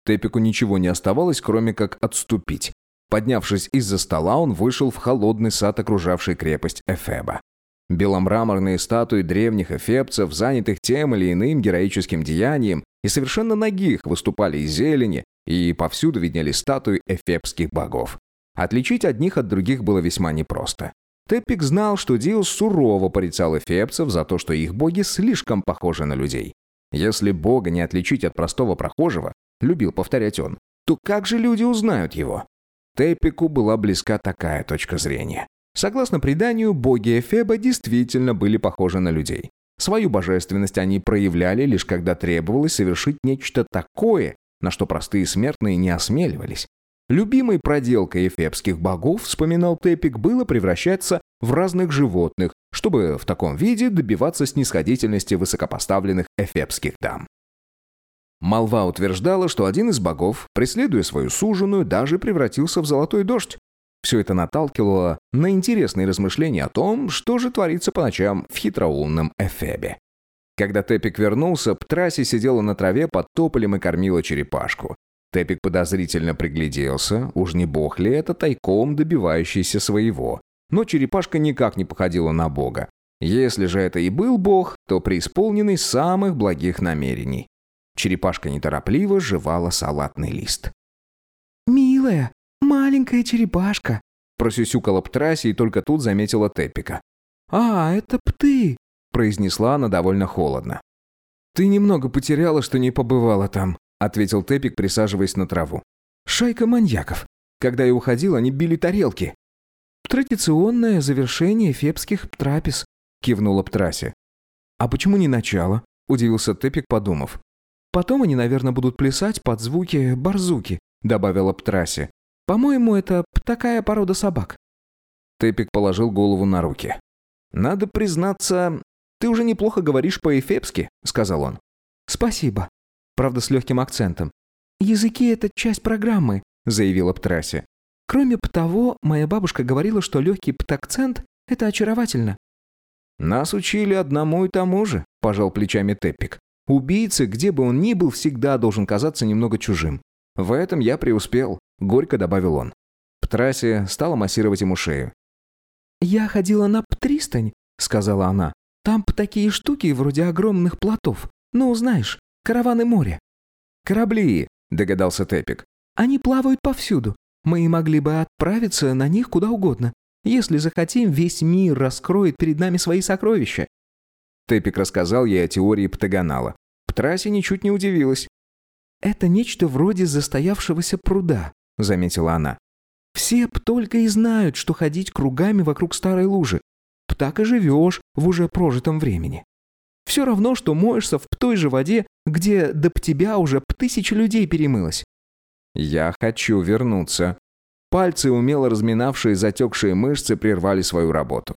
Тепику ничего не оставалось, кроме как отступить. Поднявшись из-за стола, он вышел в холодный сад, окружавший крепость Эфеба. Беломраморные статуи древних эфебцев, занятых тем или иным героическим деянием, и совершенно нагих выступали из зелени, и повсюду виднелись статуи эфебских богов. Отличить одних от других было весьма непросто. Тепик знал, что Диос сурово порицал эфебцев за то, что их боги слишком похожи на людей. Если бога не отличить от простого прохожего, любил повторять он, то как же люди узнают его? Тепику была близка такая точка зрения. Согласно преданию, боги Эфеба действительно были похожи на людей. Свою божественность они проявляли лишь когда требовалось совершить нечто такое, на что простые смертные не осмеливались. Любимой проделкой эфебских богов, вспоминал Тепик, было превращаться в разных животных, чтобы в таком виде добиваться снисходительности высокопоставленных эфебских дам. Молва утверждала, что один из богов, преследуя свою суженую, даже превратился в золотой дождь. Все это наталкивало на интересные размышления о том, что же творится по ночам в хитроумном Эфебе. Когда Тепик вернулся, Птрасси сидела на траве под тополем и кормила черепашку. Тепик подозрительно пригляделся, уж не бог ли это, тайком добивающийся своего. Но черепашка никак не походила на бога. Если же это и был бог, то преисполненный самых благих намерений. Черепашка неторопливо жевала салатный лист. «Милая, маленькая черепашка», просюсюкала Птрасси и только тут заметила Тепика. «А, это Пты», произнесла она довольно холодно. «Ты немного потеряла, что не побывала там», ответил Тепик, присаживаясь на траву. «Шайка маньяков. Когда я уходил, они били тарелки». «Традиционное завершение эфебских трапез», кивнула Птрасси. «А почему не начало?» удивился Тепик, подумав. «Потом они, наверное, будут плясать под звуки барзуки», добавила Птрасси. «По-моему, это такая порода собак». Тепик положил голову на руки. «Надо признаться, ты уже неплохо говоришь по-эфебски», сказал он. «Спасибо. Правда, с легким акцентом. Языки — это часть программы», заявила Птрасси. «Кроме того, моя бабушка говорила, что легкий птакцент — это очаровательно». «Нас учили одному и тому же», пожал плечами Тепик. «Убийца, где бы он ни был, всегда должен казаться немного чужим. В этом я преуспел», горько добавил он. Птрасси стала массировать ему шею. «Я ходила на Птристань», сказала она. «Там такие штуки вроде огромных плотов. Ну, знаешь, караваны моря». «Корабли», догадался Тепик. «Они плавают повсюду. Мы могли бы отправиться на них куда угодно. Если захотим, весь мир раскроет перед нами свои сокровища». Тепик рассказал ей о теории Птагонала. Птрасси ничуть не удивилась. «Это нечто вроде застоявшегося пруда», заметила она. «Все только и знают, что ходить кругами вокруг старой лужи. Так и живешь в уже прожитом времени. Все равно, что моешься в той же воде, где до тебя уже 1000 людей перемылось». «Я хочу вернуться». Пальцы, умело разминавшие затекшие мышцы, прервали свою работу.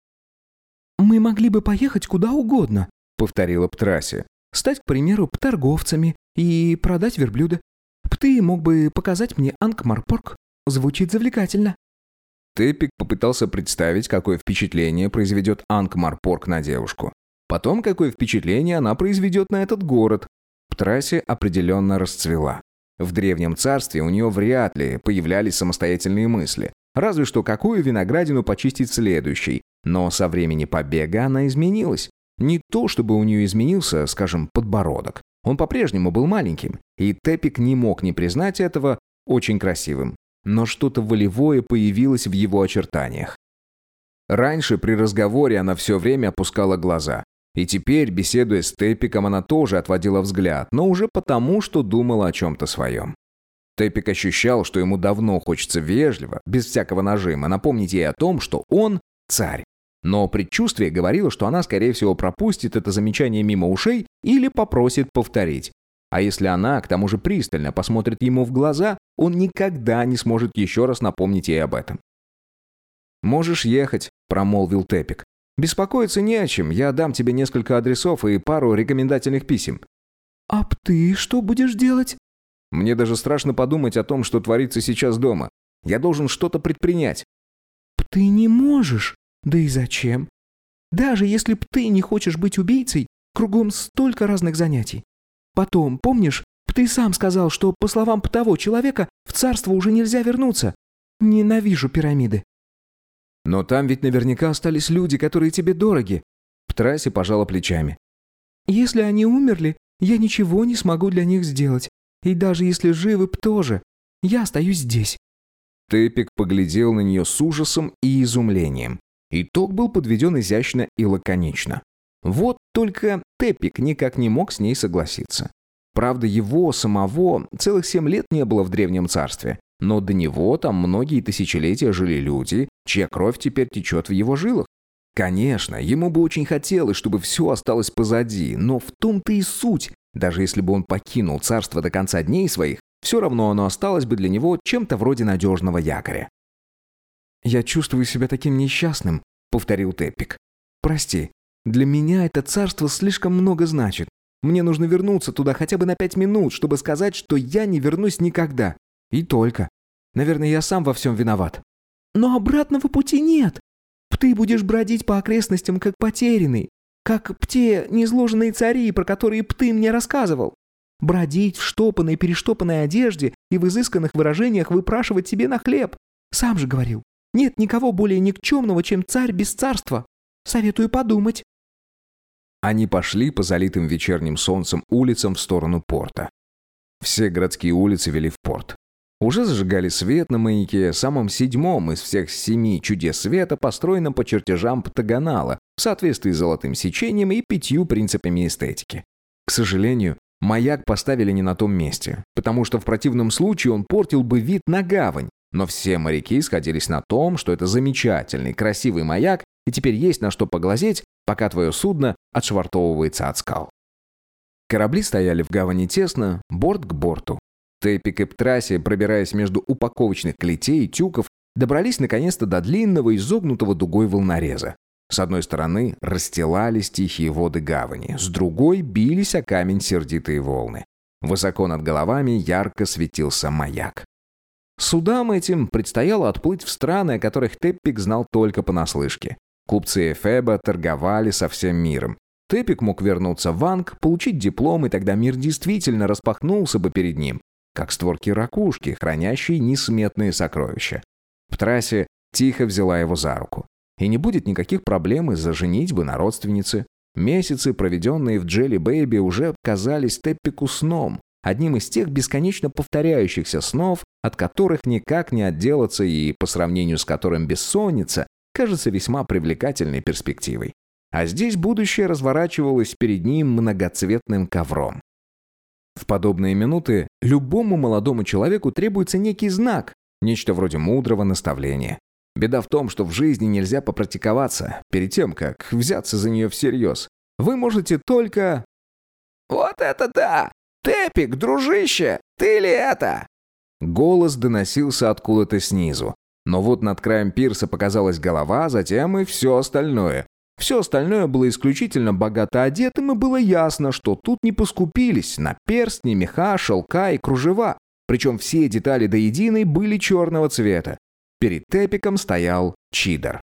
«Мы могли бы поехать куда угодно», повторила Птрасси. «Стать, к примеру, торговцами и продать верблюда. Ты мог бы показать мне Анкмарпорк. Звучит завлекательно». Тепик попытался представить, какое впечатление произведет Анкмарпорк на девушку. Потом, какое впечатление она произведет на этот город. Птрасси определенно расцвела. В древнем царстве у нее вряд ли появлялись самостоятельные мысли. Разве что какую виноградину почистить следующей. Но со времени побега она изменилась. Не то, чтобы у нее изменился, скажем, подбородок. Он по-прежнему был маленьким, и Тепик не мог не признать этого очень красивым. Но что-то волевое появилось в его очертаниях. Раньше при разговоре она все время опускала глаза. И теперь, беседуя с Тепиком, она тоже отводила взгляд, но уже потому, что думала о чем-то своем. Тепик ощущал, что ему давно хочется вежливо, без всякого нажима, напомнить ей о том, что он царь. Но предчувствие говорило, что она, скорее всего, пропустит это замечание мимо ушей или попросит повторить. А если она, к тому же, пристально посмотрит ему в глаза, он никогда не сможет еще раз напомнить ей об этом. «Можешь ехать», — промолвил Тепик. «Беспокоиться не о чем, я дам тебе несколько адресов и пару рекомендательных писем». «А ты что будешь делать?» «Мне даже страшно подумать о том, что творится сейчас дома. Я должен что-то предпринять». «Ты не можешь. Да и зачем? Даже если б ты не хочешь быть убийцей, кругом столько разных занятий. Потом, помнишь, Ты сам сказал, что, по словам того человека, в царство уже нельзя вернуться. Ненавижу пирамиды». «Но там ведь наверняка остались люди, которые тебе дороги». Птрасси пожала плечами. «Если они умерли, я ничего не смогу для них сделать. И даже если живы б тоже, я остаюсь здесь». Теппик поглядел на нее с ужасом и изумлением. Итог был подведен изящно и лаконично. Вот только Теппик никак не мог с ней согласиться. Правда, его самого целых 7 лет не было в Древнем Царстве, но до него там многие тысячелетия жили люди, чья кровь теперь течет в его жилах. Конечно, ему бы очень хотелось, чтобы все осталось позади, но в том-то и суть. Даже если бы он покинул царство до конца дней своих, все равно оно осталось бы для него чем-то вроде надежного якоря. «Я чувствую себя таким несчастным», — повторил Теппик. «Прости, для меня это царство слишком много значит. Мне нужно вернуться туда хотя бы на 5 минут, чтобы сказать, что я не вернусь никогда. И только. Наверное, я сам во всем виноват». «Но обратного пути нет. Ты будешь бродить по окрестностям, как потерянный, как те незложенные цари, про которые ты мне рассказывал. Бродить в штопанной-перештопанной одежде и в изысканных выражениях выпрашивать себе на хлеб. Сам же говорил, нет никого более никчемного, чем царь без царства. Советую подумать». Они пошли по залитым вечерним солнцем улицам в сторону порта. Все городские улицы вели в порт. Уже зажигали свет на маяке, самом 7-м из всех 7 чудес света, построенном по чертежам Птагонала, в соответствии с золотым сечением и 5 принципами эстетики. К сожалению, маяк поставили не на том месте, потому что в противном случае он портил бы вид на гавань, но все моряки сходились на том, что это замечательный, красивый маяк, и теперь есть на что поглазеть, пока твое судно отшвартовывается от скал. Корабли стояли в гавани тесно, борт к борту. Теппик и Птрасси, пробираясь между упаковочных клетей и тюков, добрались наконец-то до длинного, изогнутого дугой волнореза. С одной стороны расстилались тихие воды гавани, с другой бились о камень сердитые волны. Высоко над головами ярко светился маяк. Судам этим предстояло отплыть в страны, о которых Теппик знал только понаслышке. Купцы Эфеба торговали со всем миром. Теппик мог вернуться в Анг, получить диплом, и тогда мир действительно распахнулся бы перед ним, как створки ракушки, хранящие несметные сокровища. Птрасси тихо взяла его за руку. И не будет никаких проблем из-за женитьбы на родственнице. Месяцы, проведенные в Джелли Бэйби, уже казались Теппику сном, одним из тех бесконечно повторяющихся снов, от которых никак не отделаться и по сравнению с которым бессонница кажется весьма привлекательной перспективой. А здесь будущее разворачивалось перед ним многоцветным ковром. В подобные минуты любому молодому человеку требуется некий знак, нечто вроде мудрого наставления. Беда в том, что в жизни нельзя попрактиковаться перед тем, как взяться за нее всерьез. Вы можете только... «Вот это да! Теппик, дружище, ты ли это?» Голос доносился откуда-то снизу. Но вот над краем пирса показалась голова, затем и все остальное. Все остальное было исключительно богато одетым, и было ясно, что тут не поскупились на перстни, меха, шелка и кружева. Причем все детали до единой были черного цвета. Перед Теппиком стоял Чидор.